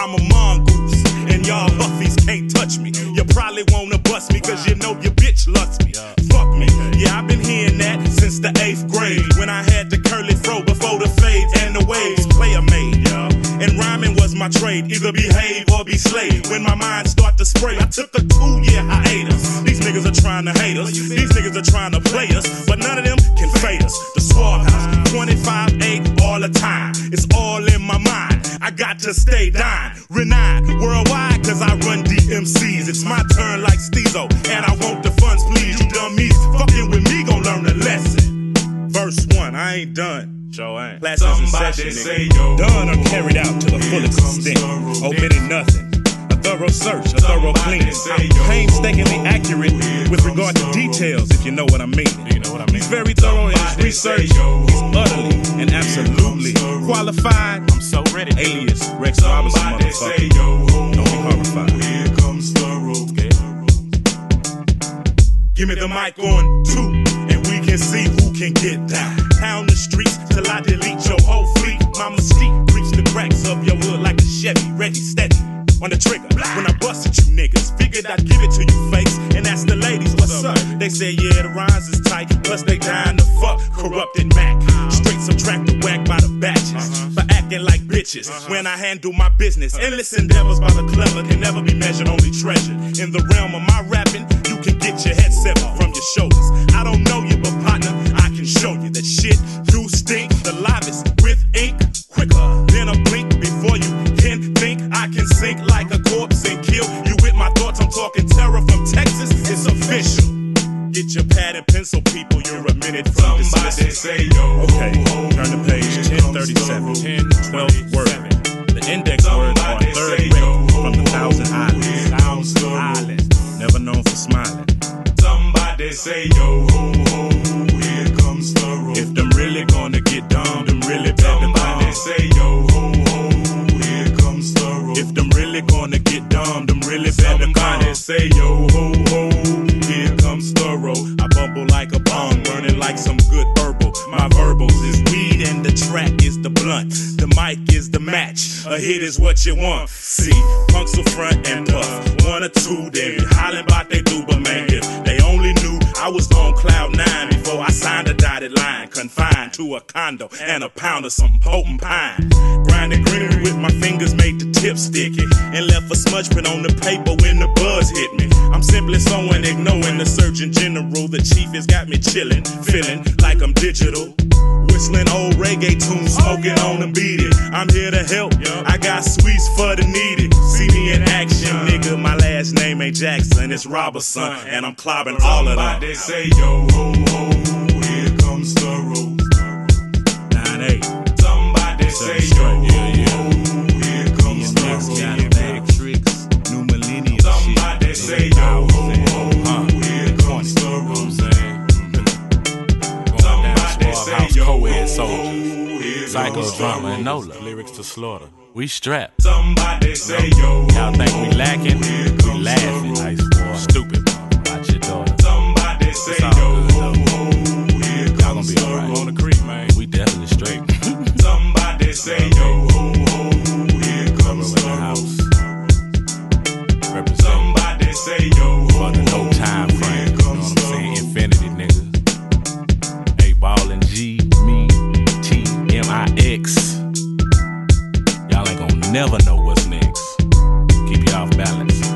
I'm a mongoose, and y'all huffies can't touch me. You probably wanna bust me, cause you know your bitch loves me. Fuck me, yeah, I've been hearing that since the 8th grade, when I had the curly fro before the fades and the waves. Player made, and rhyming was my trade. Either behave or be slave. When my mind start to spray, I took a 2-year hiatus. These niggas are trying to hate us, these niggas are trying to play us, but none of them can fade us. The Swab House, 25-8 all the time. It's all in my mind. I got to stay dying. Renowned worldwide, cause I run DMCs. It's my turn like Steezo, and I want the funds, please. You dummies fucking with me gon' learn a lesson. Verse 1, I ain't done. Sure ain't. Classes in session, nigga. Done or carried out to the fullest extent. Omitting nothing. A thorough search, a thorough cleaning. I'm painstakingly accurate with regard to details, if you know what I mean. He's very thorough in his research. He's utterly and absolutely qualified. I'm so ready. Alias Rex Robinson, motherfucker. Don't be horrified. Here comes thorough. Give me the mic on 2, and we can see who can get down. Pound the streets till I delete your whole fleet. My mystique reach the cracks of your hood like a Chevy, ready, steady on the trigger. When I busted you niggas, figured I'd give it to you fakes and ask the ladies what's up. They say yeah, the rhymes is tight, plus they dying to fuck corrupted Mac. Straight subtract the whack by the batches for acting like bitches when I handle my business. Endless endeavors by the clever can never be measured, only treasured. In the realm of my rapping, you can get your head severed from your shoulders. I don't know you, but partner, I can show you that shit do stink. The livest with ink, quicker than a blink. Before you can think, I can sink like a corpse and kill you with my thoughts. I'm talking terror from Texas, it's official. Get your pad and pencil, people, you're a minute from dismissal. Okay, turn to page 1037, 12th word. The index words are third rate from the Thousand Islands. Never known for smiling. Somebody say yo ho ho, here comes the road. If them really gonna get dumb, them really better come. Somebody say yo ho ho, here comes the road. If them really gonna get dumb, them really better come. Somebody say yo ho ho, here comes the road. I bumble like a bong, burning like some good herbal. My verbals is weed and the track is the blunt. The mic is the match, a hit is what you want. See, punks will front and puff, 1 or 2, they be hollering about they do, but man, if they only knew I was on cloud 9 before I signed a dotted line, confined to a condo and a pound of some potent pine. Grinding greenery with my fingers made the tip sticky, and left a smudge print on the paper when the buzz hit me. I'm simply sewing, ignoring the Surgeon General. The chief has got me chilling, feeling like I'm digital. Whistling old reggae tunes, smoking on the beat it. I'm here to help, I got sweets for the needed. See me in action, nigga, my last name ain't Jackson, it's Robertson, and I'm clobbing all of them. Somebody say yo ho ho, here comes the road. 9-8. Somebody say yo ho ho, here comes the road. New millennium. Somebody say yo ho ho, here comes the road. Somebody say yo ho ho, Psychodrama and Nola. Lyrics to slaughter. We strapped. Somebody say yo. Y'all think we lacking? We laughing. Ice boy. Stupid. Watch your daughter. Somebody say yo. Y'all gonna be alright. On the creek, man. We definitely straight. Somebody say yo. Here comes the house. Represent. Somebody say yo. For the no time frame. You know what I'm saying? Infinity, nigga. A-Ball and G, me, T-M-I-X. Y'all ain't gonna never know what's next. Keep you off balance.